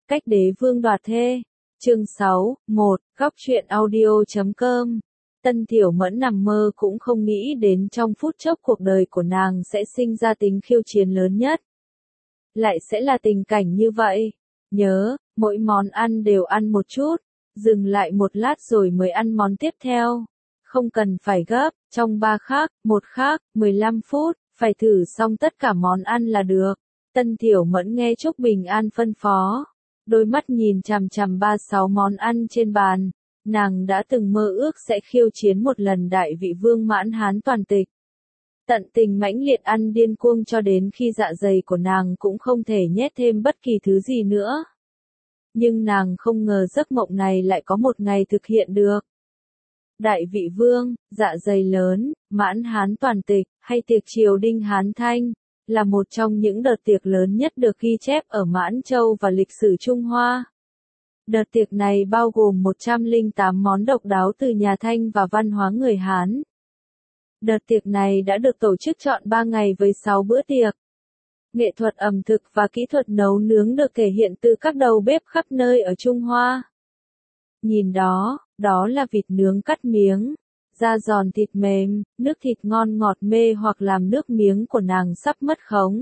Cách đế vương đoạt thê. Chương 6, 1, góc truyện audio.com. Tân Tiểu Mẫn nằm mơ cũng không nghĩ đến trong phút chốc cuộc đời của nàng sẽ sinh ra tính khiêu chiến lớn nhất. Lại sẽ là tình cảnh như vậy. Nhớ, mỗi món ăn đều ăn một chút, dừng lại một lát rồi mới ăn món tiếp theo. Không cần phải gấp, trong 3 khắc, 1 khắc, 15 phút, phải thử xong tất cả món ăn là được. Tân Tiểu Mẫn nghe Trúc Bình An phân phó. Đôi mắt nhìn chằm chằm 36 món ăn trên bàn, nàng đã từng mơ ước sẽ khiêu chiến một lần đại vị vương mãn hán toàn tịch. Tận tình mãnh liệt ăn điên cuồng cho đến khi dạ dày của nàng cũng không thể nhét thêm bất kỳ thứ gì nữa. Nhưng nàng không ngờ giấc mộng này lại có một ngày thực hiện được. Đại vị vương, dạ dày lớn, mãn hán toàn tịch, hay tiệc triều đinh hán thanh, là một trong những đợt tiệc lớn nhất được ghi chép ở Mãn Châu và lịch sử Trung Hoa. Đợt tiệc này bao gồm 108 món độc đáo từ nhà Thanh và văn hóa người Hán. Đợt tiệc này đã được tổ chức trọn 3 ngày với 6 bữa tiệc. Nghệ thuật ẩm thực và kỹ thuật nấu nướng được thể hiện từ các đầu bếp khắp nơi ở Trung Hoa. Nhìn đó, đó là vịt nướng cắt miếng, da giòn thịt mềm, nước thịt ngon ngọt mê hoặc làm nước miếng của nàng sắp mất khống.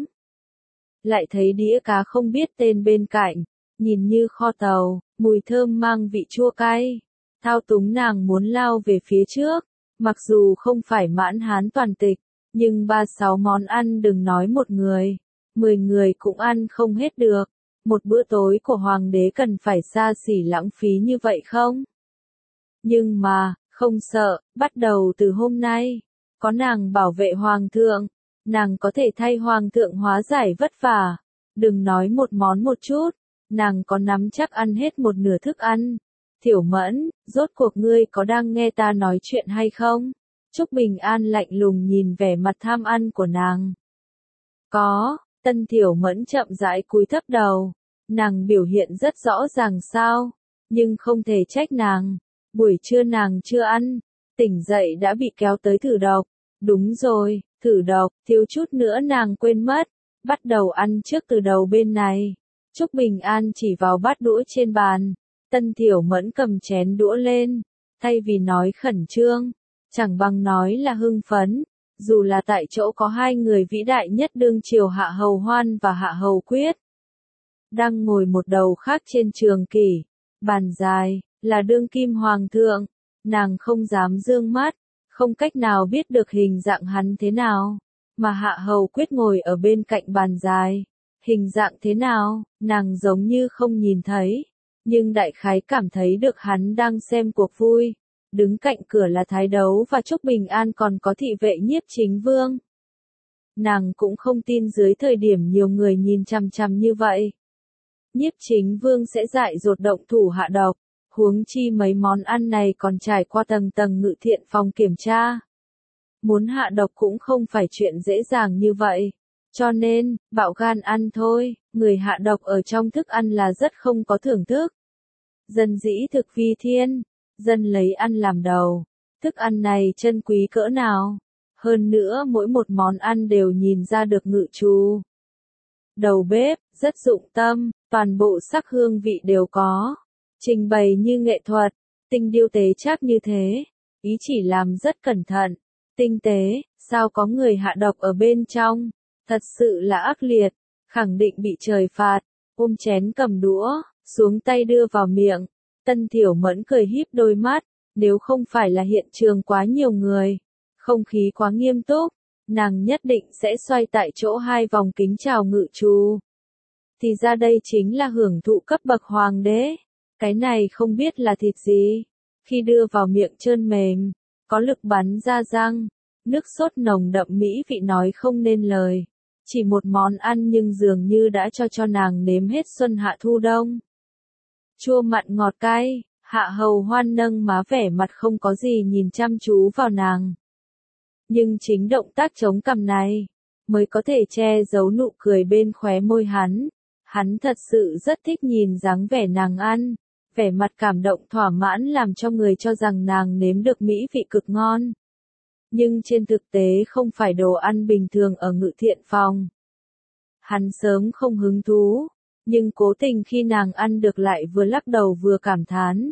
Lại thấy đĩa cá không biết tên bên cạnh, nhìn như kho tàu, mùi thơm mang vị chua cay. Thao túng nàng muốn lao về phía trước, mặc dù không phải mãn hán toàn tịch, nhưng 36 món ăn đừng nói một người, 10 người cũng ăn không hết được. Một bữa tối của hoàng đế cần phải xa xỉ lãng phí như vậy không? Nhưng mà, không sợ, bắt đầu từ hôm nay, có nàng bảo vệ hoàng thượng, nàng có thể thay hoàng thượng hóa giải vất vả. Đừng nói một món một chút, nàng có nắm chắc ăn hết một nửa thức ăn. Tiểu Mẫn, rốt cuộc ngươi có đang nghe ta nói chuyện hay không? Trúc Bình An lạnh lùng nhìn vẻ mặt tham ăn của nàng. Có, Tân Tiểu Mẫn chậm rãi cúi thấp đầu, nàng biểu hiện rất rõ ràng sao, nhưng không thể trách nàng. Buổi trưa nàng chưa ăn, tỉnh dậy đã bị kéo tới thử độc. Đúng rồi, thử độc, thiếu chút nữa nàng quên mất. Bắt đầu ăn trước từ đầu bên này. Trúc Bình An chỉ vào bát đũa trên bàn. Tân Tiểu Mẫn cầm chén đũa lên. Thay vì nói khẩn trương, chẳng bằng nói là hưng phấn. Dù là tại chỗ có hai người vĩ đại nhất đương triều Hạ Hầu Hoan và Hạ Hầu Quyết. Đang ngồi một đầu khác trên trường kỷ. Bàn dài, là đương kim hoàng thượng. Nàng không dám dương mắt, không cách nào biết được hình dạng hắn thế nào. Mà Hạ Hầu Quyết ngồi ở bên cạnh bàn dài. Hình dạng thế nào, nàng giống như không nhìn thấy. Nhưng đại khái cảm thấy được hắn đang xem cuộc vui. Đứng cạnh cửa là Thái Đấu và Trúc Bình An còn có thị vệ Nhiếp Chính Vương. Nàng cũng không tin dưới thời điểm nhiều người nhìn chằm chằm như vậy. Nhiếp Chính Vương sẽ dại dột động thủ hạ độc. Huống chi mấy món ăn này còn trải qua tầng tầng ngự thiện phòng kiểm tra. Muốn hạ độc cũng không phải chuyện dễ dàng như vậy. Cho nên, bạo gan ăn thôi, người hạ độc ở trong thức ăn là rất không có thưởng thức. Dân dĩ thực vi thiên, dân lấy ăn làm đầu. Thức ăn này chân quý cỡ nào. Hơn nữa mỗi một món ăn đều nhìn ra được ngự trù. Đầu bếp, rất dụng tâm, toàn bộ sắc hương vị đều có. Trình bày như nghệ thuật, tinh điêu tế chắc như thế, ý chỉ làm rất cẩn thận, tinh tế, sao có người hạ độc ở bên trong, thật sự là ác liệt, khẳng định bị trời phạt, ôm chén cầm đũa, xuống tay đưa vào miệng. Tân Tiểu Mẫn cười híp đôi mắt, nếu không phải là hiện trường quá nhiều người, không khí quá nghiêm túc, nàng nhất định sẽ xoay tại chỗ 2 vòng kính chào ngự trù. Thì ra đây chính là hưởng thụ cấp bậc hoàng đế. Cái này không biết là thịt gì. Khi đưa vào miệng trơn mềm, có lực bắn ra răng, nước sốt nồng đậm mỹ vị nói không nên lời. Chỉ một món ăn nhưng dường như đã cho nàng nếm hết xuân hạ thu đông. Chua mặn ngọt cay, Hạ Hầu Hoan nâng má vẻ mặt không có gì nhìn chăm chú vào nàng. Nhưng chính động tác chống cằm này, mới có thể che giấu nụ cười bên khóe môi hắn. Hắn thật sự rất thích nhìn dáng vẻ nàng ăn. Vẻ mặt cảm động thỏa mãn làm cho người cho rằng nàng nếm được mỹ vị cực ngon. Nhưng trên thực tế không phải đồ ăn bình thường ở ngự thiện phòng. Hắn sớm không hứng thú, nhưng cố tình khi nàng ăn được lại vừa lắc đầu vừa cảm thán.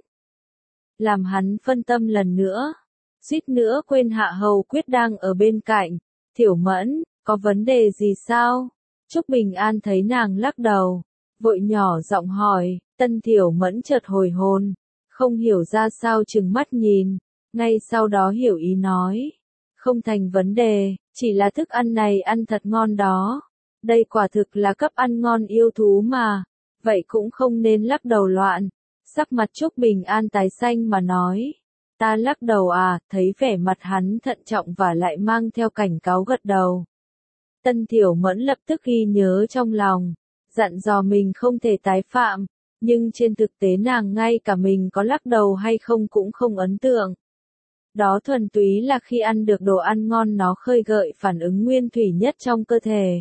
Làm hắn phân tâm lần nữa, suýt nữa quên Hạ Hầu Quyết đang ở bên cạnh. Tiểu Mẫn, có vấn đề gì sao? Trúc Bình An thấy nàng lắc đầu, vội nhỏ giọng hỏi. Tân Tiểu Mẫn chợt hồi hồn, không hiểu ra sao trừng mắt nhìn, ngay sau đó hiểu ý nói. Không thành vấn đề, chỉ là thức ăn này ăn thật ngon đó. Đây quả thực là cấp ăn ngon yêu thú mà, vậy cũng không nên lắc đầu loạn. Sắc mặt Trúc Bình An tái xanh mà nói. Ta lắc đầu à, thấy vẻ mặt hắn thận trọng và lại mang theo cảnh cáo gật đầu. Tân Tiểu Mẫn lập tức ghi nhớ trong lòng, dặn dò mình không thể tái phạm, nhưng trên thực tế nàng ngay cả mình có lắc đầu hay không cũng không ấn tượng. Đó thuần túy là khi ăn được đồ ăn ngon nó khơi gợi phản ứng nguyên thủy nhất trong cơ thể.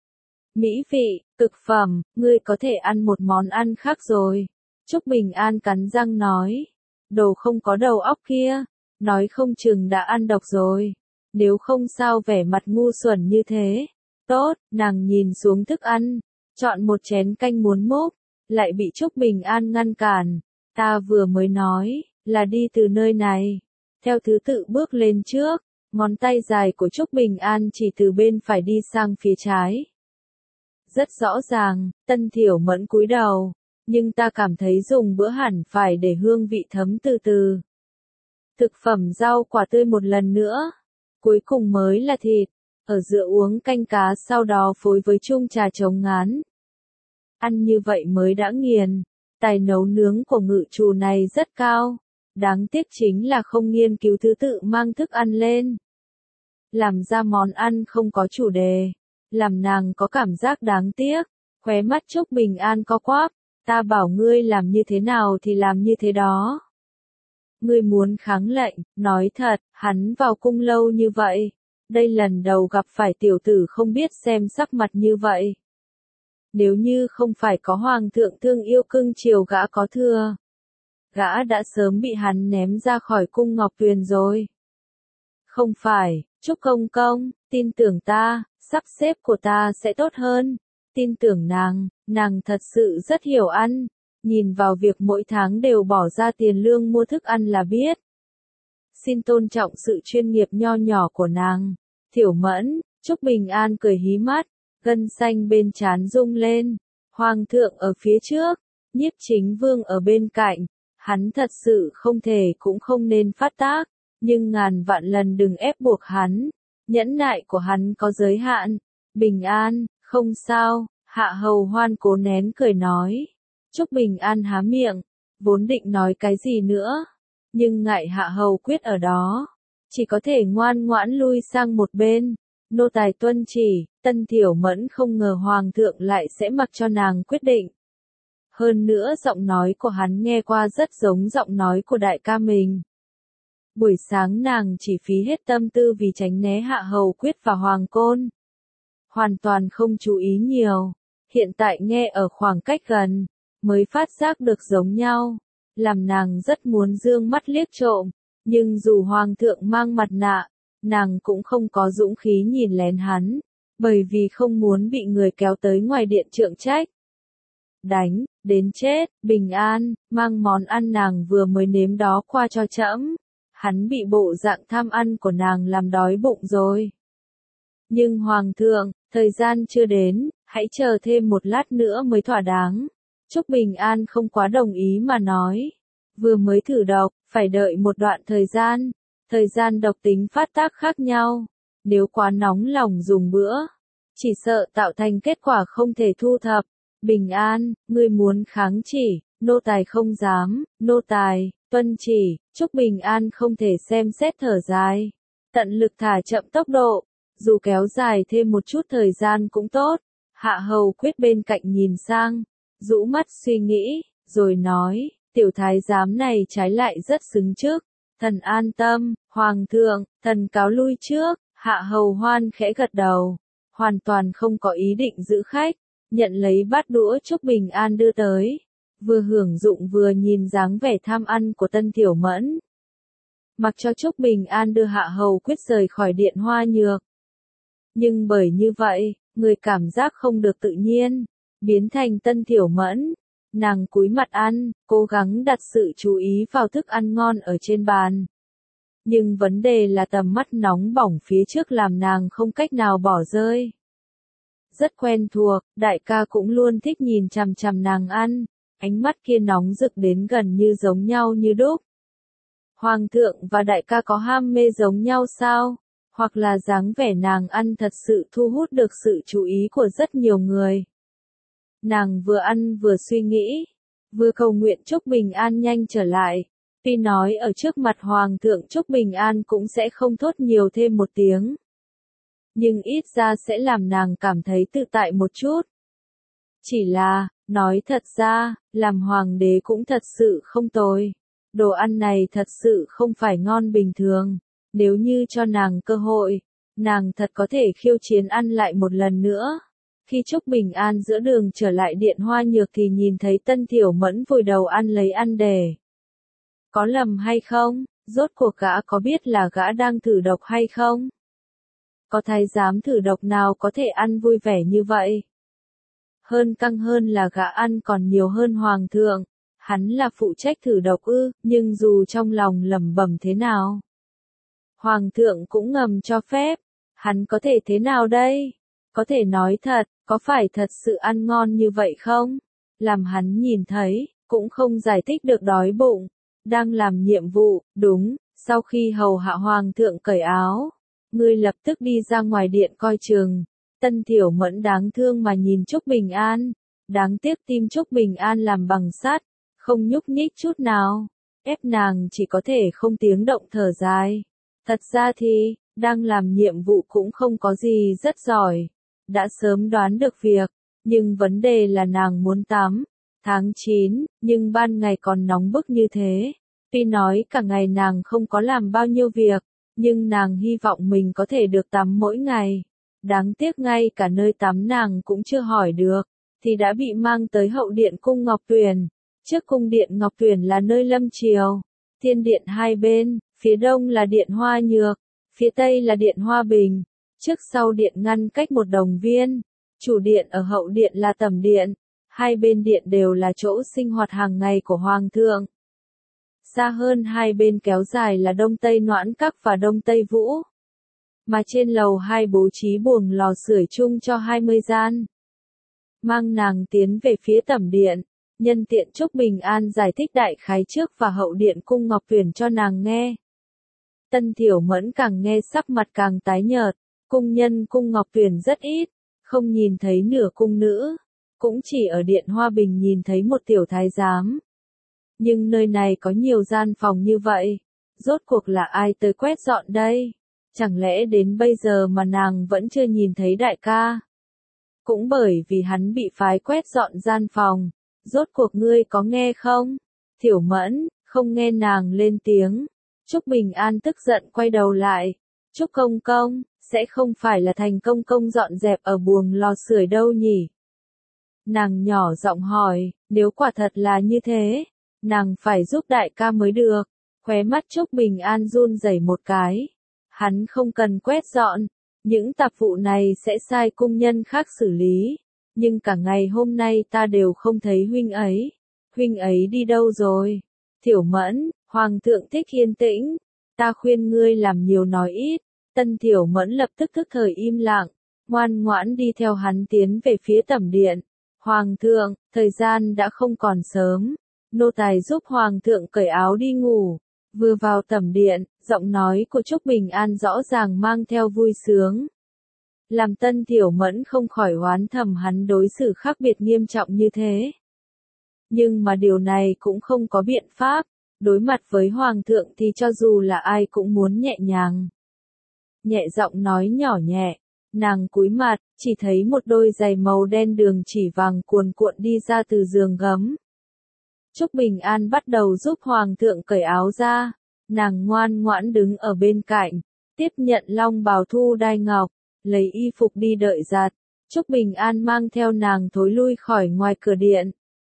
Mỹ vị, cực phẩm, ngươi có thể ăn một món ăn khác rồi. Trúc Bình An cắn răng nói. Đồ không có đầu óc kia, nói không chừng đã ăn độc rồi. Nếu không sao vẻ mặt ngu xuẩn như thế. Tốt, nàng nhìn xuống thức ăn, chọn một chén canh muốn múc, lại bị Trúc Bình An ngăn cản. Ta vừa mới nói, là đi từ nơi này. Theo thứ tự bước lên trước, ngón tay dài của Trúc Bình An chỉ từ bên phải đi sang phía trái. Rất rõ ràng, Tân Tiểu Mẫn cúi đầu, nhưng ta cảm thấy dùng bữa hẳn phải để hương vị thấm từ từ. Thực phẩm rau quả tươi một lần nữa, cuối cùng mới là thịt, ở giữa uống canh cá sau đó phối với chung trà chống ngán. Ăn như vậy mới đã nghiền, tài nấu nướng của ngự trù này rất cao, đáng tiếc chính là không nghiên cứu thứ tự mang thức ăn lên. Làm ra món ăn không có chủ đề, làm nàng có cảm giác đáng tiếc, khóe mắt Trúc Bình An co quắp, ta bảo ngươi làm như thế nào thì làm như thế đó. Ngươi muốn kháng lệnh, nói thật, hắn vào cung lâu như vậy, đây lần đầu gặp phải tiểu tử không biết xem sắc mặt như vậy. Nếu như không phải có hoàng thượng thương yêu cưng chiều gã có thừa, gã đã sớm bị hắn ném ra khỏi cung Ngọc Tuyền rồi. Không phải, Trúc Công Công, tin tưởng ta, sắp xếp của ta sẽ tốt hơn. Tin tưởng nàng thật sự rất hiểu ăn, nhìn vào việc mỗi tháng đều bỏ ra tiền lương mua thức ăn là biết. Xin tôn trọng sự chuyên nghiệp nho nhỏ của nàng. Tiểu Mẫn, Trúc Bình An cười hí mắt, gân xanh bên trán rung lên. Hoàng thượng ở phía trước, Nhiếp Chính Vương ở bên cạnh, hắn thật sự không thể cũng không nên phát tác, nhưng ngàn vạn lần đừng ép buộc hắn, nhẫn nại của hắn có giới hạn. Bình An, không sao, Hạ Hầu Hoan cố nén cười nói. Trúc Bình An há miệng, vốn định nói cái gì nữa, nhưng ngại Hạ Hầu Quyết ở đó, chỉ có thể ngoan ngoãn lui sang một bên. Nô tài tuân chỉ. Tân Tiểu Mẫn không ngờ Hoàng thượng lại sẽ mặc cho nàng quyết định. Hơn nữa giọng nói của hắn nghe qua rất giống giọng nói của đại ca mình. Buổi sáng nàng chỉ phí hết tâm tư vì tránh né Hạ Hầu Quyết và Hoàng Côn. Hoàn toàn không chú ý nhiều, hiện tại nghe ở khoảng cách gần, mới phát giác được giống nhau, làm nàng rất muốn dương mắt liếc trộm, nhưng dù Hoàng thượng mang mặt nạ, nàng cũng không có dũng khí nhìn lén hắn, bởi vì không muốn bị người kéo tới ngoài điện trượng trách. Đánh, đến chết, Bình An, mang món ăn nàng vừa mới nếm đó qua cho trẫm. Hắn bị bộ dạng tham ăn của nàng làm đói bụng rồi. Nhưng Hoàng thượng, thời gian chưa đến, hãy chờ thêm một lát nữa mới thỏa đáng. Trúc Bình An không quá đồng ý mà nói. Vừa mới thử độc, phải đợi một đoạn thời gian độc tính phát tác khác nhau. Nếu quá nóng lòng dùng bữa, chỉ sợ tạo thành kết quả không thể thu thập. Bình An, ngươi muốn kháng chỉ, nô tài không dám, nô tài, tuân chỉ. Trúc Bình An không thể xem xét thở dài, tận lực thả chậm tốc độ, dù kéo dài thêm một chút thời gian cũng tốt. Hạ Hầu Quyết bên cạnh nhìn sang, rũ mắt suy nghĩ, rồi nói, tiểu thái giám này trái lại rất xứng trước, thần an tâm. Hoàng thượng, thần cáo lui trước. Hạ Hầu Hoan khẽ gật đầu, hoàn toàn không có ý định giữ khách, nhận lấy bát đũa Trúc Bình An đưa tới, vừa hưởng dụng vừa nhìn dáng vẻ tham ăn của Tân Tiểu Mẫn. Mặc cho Trúc Bình An đưa Hạ Hầu Quyết rời khỏi điện Hoa Nhược. Nhưng bởi như vậy, người cảm giác không được tự nhiên, biến thành Tân Tiểu Mẫn. Nàng cúi mặt ăn, cố gắng đặt sự chú ý vào thức ăn ngon ở trên bàn. Nhưng vấn đề là tầm mắt nóng bỏng phía trước làm nàng không cách nào bỏ rơi. Rất quen thuộc, đại ca cũng luôn thích nhìn chằm chằm nàng ăn, ánh mắt kia nóng rực đến gần như giống nhau như đúc. Hoàng thượng và đại ca có ham mê giống nhau sao? Hoặc là dáng vẻ nàng ăn thật sự thu hút được sự chú ý của rất nhiều người. Nàng vừa ăn vừa suy nghĩ, vừa cầu nguyện chúc bình an nhanh trở lại. Tuy nói ở trước mặt Hoàng thượng chúc bình an cũng sẽ không thốt nhiều thêm một tiếng. Nhưng ít ra sẽ làm nàng cảm thấy tự tại một chút. Chỉ là, nói thật ra, làm hoàng đế cũng thật sự không tồi. Đồ ăn này thật sự không phải ngon bình thường. Nếu như cho nàng cơ hội, nàng thật có thể khiêu chiến ăn lại một lần nữa. Khi Trúc Bình An giữa đường trở lại điện Hoa Nhược thì nhìn thấy Tân Tiểu Mẫn vùi đầu ăn lấy ăn để. Có lầm hay không? Rốt cuộc gã có biết là gã đang thử độc hay không? Có thái giám thử độc nào có thể ăn vui vẻ như vậy? Hơn căng hơn là gã ăn còn nhiều hơn hoàng thượng. Hắn là phụ trách thử độc ư, nhưng dù trong lòng lẩm bẩm thế nào, hoàng thượng cũng ngầm cho phép. Hắn có thể thế nào đây? Có thể nói thật, có phải thật sự ăn ngon như vậy không? Làm hắn nhìn thấy, cũng không giải thích được đói bụng. Đang làm nhiệm vụ, đúng, sau khi hầu hạ hoàng thượng cởi áo, ngươi lập tức đi ra ngoài điện coi chừng. Tân Tiểu Mẫn đáng thương mà nhìn Trúc Bình An. Đáng tiếc tim Trúc Bình An làm bằng sắt, không nhúc nhích chút nào. Ép nàng chỉ có thể không tiếng động thở dài. Thật ra thì, đang làm nhiệm vụ cũng không có gì rất giỏi. Đã sớm đoán được việc, nhưng vấn đề là nàng muốn tắm. Tháng 9, nhưng ban ngày còn nóng bức như thế. Tuy nói cả ngày nàng không có làm bao nhiêu việc, nhưng nàng hy vọng mình có thể được tắm mỗi ngày. Đáng tiếc ngay cả nơi tắm nàng cũng chưa hỏi được, thì đã bị mang tới hậu điện cung Ngọc Tuyền. Trước cung điện Ngọc Tuyền là nơi lâm triều, thiên điện hai bên, phía đông là điện Hoa Nhược, phía tây là điện Hoa Bình. Trước sau điện ngăn cách một đồng viên, chủ điện ở hậu điện là tẩm điện, hai bên điện đều là chỗ sinh hoạt hàng ngày của hoàng thượng. Xa hơn hai bên kéo dài là Đông Tây Noãn Các và Đông Tây Vũ. Mà trên lầu hai bố trí buồng lò sưởi chung cho 20 gian. Mang nàng tiến về phía tẩm điện, nhân tiện Trúc Bình An giải thích đại khái trước và hậu điện cung Ngọc Tuyền cho nàng nghe. Tân Tiểu Mẫn càng nghe sắc mặt càng tái nhợt, cung nhân cung Ngọc Tuyền rất ít, không nhìn thấy nửa cung nữ, cũng chỉ ở điện Hoa Bình nhìn thấy một tiểu thái giám. Nhưng nơi này có nhiều gian phòng như vậy, rốt cuộc là ai tới quét dọn đây? Chẳng lẽ đến bây giờ mà nàng vẫn chưa nhìn thấy đại ca? Cũng bởi vì hắn bị phái quét dọn gian phòng, rốt cuộc ngươi có nghe không? Tiểu Mẫn, không nghe nàng lên tiếng. Trúc Bình An tức giận quay đầu lại. Trúc công công, sẽ không phải là Thành công công dọn dẹp ở buồng lò sưởi đâu nhỉ? Nàng nhỏ giọng hỏi, nếu quả thật là như thế, nàng phải giúp đại ca mới được. Khóe mắt Trúc Bình An run rẩy một cái. Hắn không cần quét dọn, những tạp vụ này sẽ sai cung nhân khác xử lý. Nhưng cả ngày hôm nay ta đều không thấy huynh ấy đi đâu rồi? Tiểu Mẫn, hoàng thượng thích yên tĩnh, ta khuyên ngươi làm nhiều nói ít. Tân Tiểu Mẫn lập tức thức thời im lặng, ngoan ngoãn đi theo hắn tiến về phía tẩm điện. Hoàng thượng, thời gian đã không còn sớm, nô tài giúp hoàng thượng cởi áo đi ngủ. Vừa vào tẩm điện, giọng nói của Trúc Bình An rõ ràng mang theo vui sướng. Làm Tân Tiểu Mẫn không khỏi oán thầm hắn đối xử khác biệt nghiêm trọng như thế. Nhưng mà điều này cũng không có biện pháp, đối mặt với hoàng thượng thì cho dù là ai cũng muốn nhẹ nhàng. Nhẹ giọng nói nhỏ nhẹ, nàng cúi mặt, chỉ thấy một đôi giày màu đen đường chỉ vàng cuồn cuộn đi ra từ giường gấm. Trúc Bình An bắt đầu giúp hoàng thượng cởi áo ra, nàng ngoan ngoãn đứng ở bên cạnh, tiếp nhận long bào thu đai ngọc, lấy y phục đi đợi giặt. Trúc Bình An mang theo nàng thối lui khỏi ngoài cửa điện.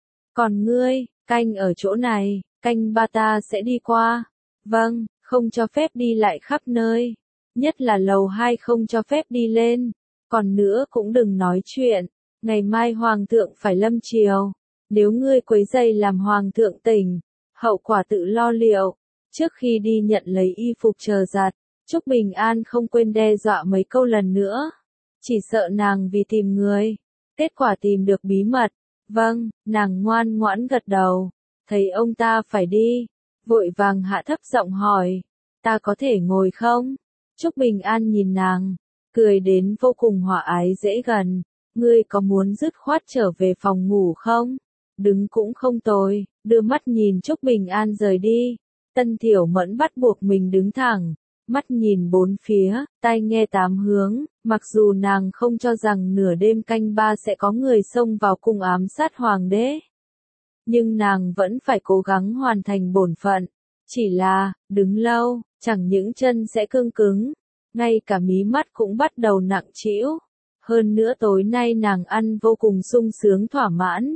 Còn ngươi, canh ở chỗ này, canh ba ta sẽ đi qua. Vâng, không cho phép đi lại khắp nơi. Nhất là lầu 2 không cho phép đi lên. Còn nữa cũng đừng nói chuyện. ngày mai hoàng thượng phải lâm triều, nếu ngươi quấy rầy làm hoàng thượng tỉnh, hậu quả tự lo liệu. Trước khi đi nhận lấy y phục chờ giặt, Trúc Bình An không quên đe dọa mấy câu lần nữa. Chỉ sợ nàng vì tìm người, kết quả tìm được bí mật. Vâng, nàng ngoan ngoãn gật đầu. Thấy ông ta phải đi, vội vàng hạ thấp giọng hỏi, ta có thể ngồi không? Trúc Bình An nhìn nàng, cười đến vô cùng hòa ái dễ gần. Ngươi có muốn dứt khoát trở về phòng ngủ không? Đứng cũng không tồi. Đưa mắt nhìn Trúc Bình An rời đi. Tân Thiểu Mẫn bắt buộc mình đứng thẳng, mắt nhìn bốn phía, tai nghe tám hướng. Mặc dù nàng không cho rằng nửa đêm canh ba sẽ có người xông vào cung ám sát hoàng đế, nhưng nàng vẫn phải cố gắng hoàn thành bổn phận. Chỉ là, đứng lâu, chẳng những chân sẽ cương cứng, ngay cả mí mắt cũng bắt đầu nặng trĩu. Hơn nữa tối nay nàng ăn vô cùng sung sướng thỏa mãn.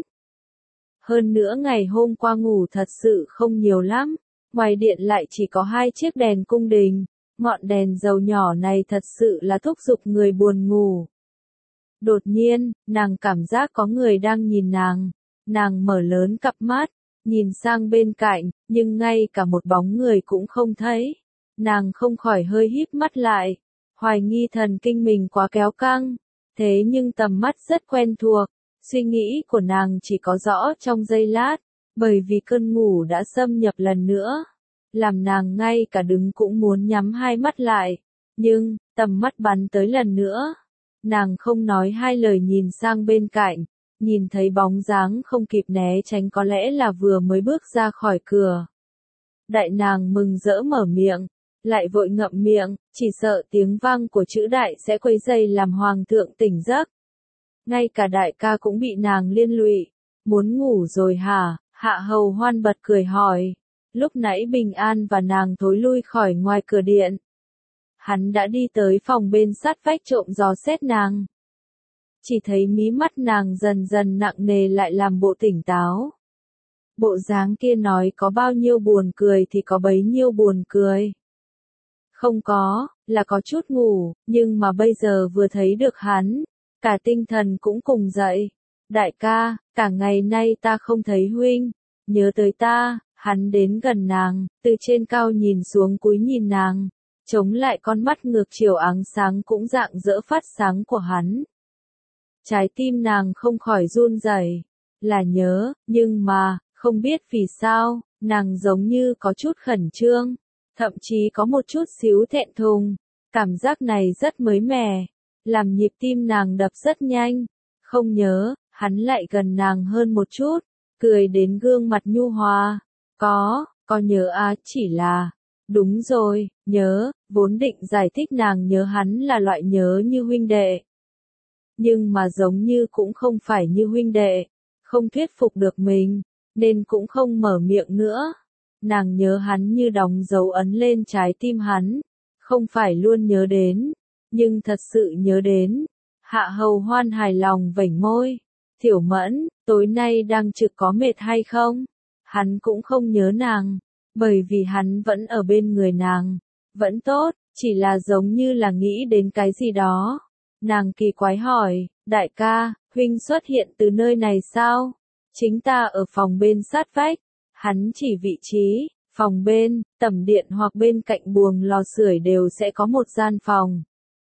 Hơn nữa ngày hôm qua ngủ thật sự không nhiều lắm, ngoài điện lại chỉ có 2 chiếc đèn cung đình, ngọn đèn dầu nhỏ này thật sự là thúc giục người buồn ngủ. Đột nhiên, nàng cảm giác có người đang nhìn nàng. Nàng mở lớn cặp mắt, nhìn sang bên cạnh, nhưng ngay cả một bóng người cũng không thấy. Nàng không khỏi hơi híp mắt lại, hoài nghi thần kinh mình quá kéo căng. Thế nhưng tầm mắt rất quen thuộc, suy nghĩ của nàng chỉ có rõ trong giây lát, bởi vì cơn ngủ đã xâm nhập lần nữa, làm nàng ngay cả đứng cũng muốn nhắm hai mắt lại. Nhưng, tầm mắt bắn tới lần nữa, nàng không nói hai lời nhìn sang bên cạnh, nhìn thấy bóng dáng không kịp né tránh có lẽ là vừa mới bước ra khỏi cửa. Đại nàng mừng rỡ mở miệng, lại vội ngậm miệng, chỉ sợ tiếng vang của chữ đại sẽ quấy rầy làm hoàng thượng tỉnh giấc. Ngay cả đại ca cũng bị nàng liên lụy. Muốn ngủ rồi hả? Hạ Hầu Hoan bật cười hỏi. Lúc nãy Bình An và nàng thối lui khỏi ngoài cửa điện. Hắn đã đi tới phòng bên sát vách trộm dò xét nàng. Chỉ thấy mí mắt nàng dần dần nặng nề lại làm bộ tỉnh táo. Bộ dáng kia nói có bao nhiêu buồn cười thì có bấy nhiêu buồn cười. Không có, là có chút ngủ, nhưng mà bây giờ vừa thấy được hắn, cả tinh thần cũng cùng dậy. Đại ca, cả ngày nay ta không thấy huynh, nhớ tới ta. Hắn đến gần nàng, từ trên cao nhìn xuống cúi nhìn nàng, chống lại con mắt ngược chiều áng sáng cũng rạng rỡ phát sáng của hắn. Trái tim nàng không khỏi run rẩy, là nhớ, nhưng mà, không biết vì sao, nàng giống như có chút khẩn trương, thậm chí có một chút xíu thẹn thùng. Cảm giác này rất mới mẻ, làm nhịp tim nàng đập rất nhanh. Không nhớ, hắn lại gần nàng hơn một chút, cười đến gương mặt nhu hòa. Có nhớ à, chỉ là, đúng rồi, nhớ, vốn định giải thích nàng nhớ hắn là loại nhớ như huynh đệ. Nhưng mà giống như cũng không phải như huynh đệ, không thuyết phục được mình, nên cũng không mở miệng nữa. Nàng nhớ hắn như đóng dấu ấn lên trái tim hắn, không phải luôn nhớ đến, nhưng thật sự nhớ đến. Hạ Hầu Hoan hài lòng vểnh môi, Thiểu Mẫn, tối nay đang trực có mệt hay không? Hắn cũng không nhớ nàng, bởi vì hắn vẫn ở bên người nàng, vẫn tốt, chỉ là giống như là nghĩ đến cái gì đó. Nàng kỳ quái hỏi, đại ca, huynh xuất hiện từ nơi này sao? Chính ta ở phòng bên sát vách. Hắn chỉ vị trí, phòng bên, tẩm điện hoặc bên cạnh buồng lò sưởi đều sẽ có một gian phòng.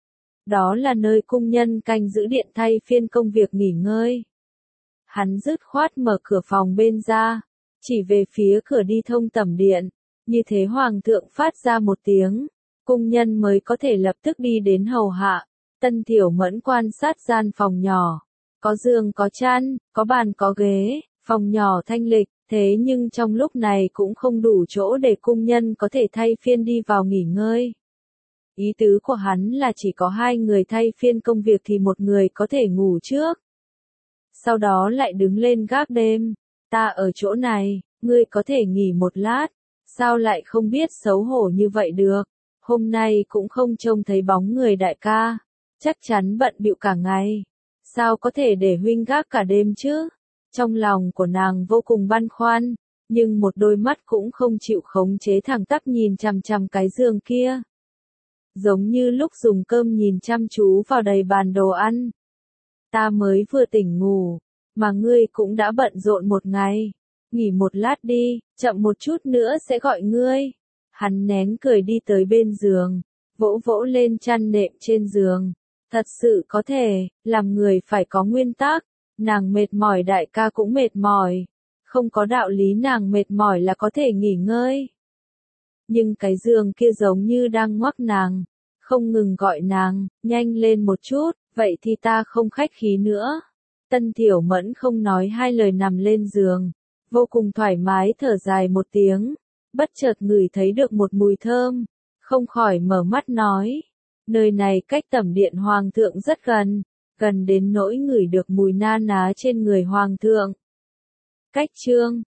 Đó là nơi cung nhân canh giữ điện thay phiên công việc nghỉ ngơi. Hắn dứt khoát mở cửa phòng bên ra, chỉ về phía cửa đi thông tẩm điện, như thế hoàng thượng phát ra một tiếng, cung nhân mới có thể lập tức đi đến hầu hạ. Tân Thiểu Mẫn quan sát gian phòng nhỏ, có giường có chăn, có bàn có ghế, phòng nhỏ thanh lịch, thế nhưng trong lúc này cũng không đủ chỗ để cung nhân có thể thay phiên đi vào nghỉ ngơi. Ý tứ của hắn là chỉ có 2 người thay phiên công việc thì một người có thể ngủ trước, sau đó lại đứng lên gác đêm. Ta ở chỗ này, ngươi có thể nghỉ một lát, sao lại không biết xấu hổ như vậy được? Hôm nay cũng không trông thấy bóng người đại ca, chắc chắn bận bịu cả ngày, sao có thể để huynh gác cả đêm chứ? Trong lòng của nàng vô cùng băn khoăn, nhưng một đôi mắt cũng không chịu khống chế thẳng tắp nhìn chằm chằm cái giường kia. Giống như lúc dùng cơm nhìn chăm chú vào đầy bàn đồ ăn. Ta mới vừa tỉnh ngủ, mà ngươi cũng đã bận rộn một ngày. Nghỉ một lát đi, chậm một chút nữa sẽ gọi ngươi. Hắn nén cười đi tới bên giường, vỗ vỗ lên chăn nệm trên giường. Thật sự có thể, làm người phải có nguyên tắc. Nàng mệt mỏi đại ca cũng mệt mỏi. Không có đạo lý nàng mệt mỏi là có thể nghỉ ngơi. Nhưng cái giường kia giống như đang ngoắc nàng, không ngừng gọi nàng, nhanh lên một chút, vậy thì ta không khách khí nữa. Tân Tiểu Mẫn không nói hai lời nằm lên giường, vô cùng thoải mái thở dài một tiếng, bất chợt ngửi thấy được một mùi thơm, không khỏi mở mắt nói, nơi này cách tẩm điện hoàng thượng rất gần, gần đến nỗi ngửi được mùi na ná trên người hoàng thượng. Cách chương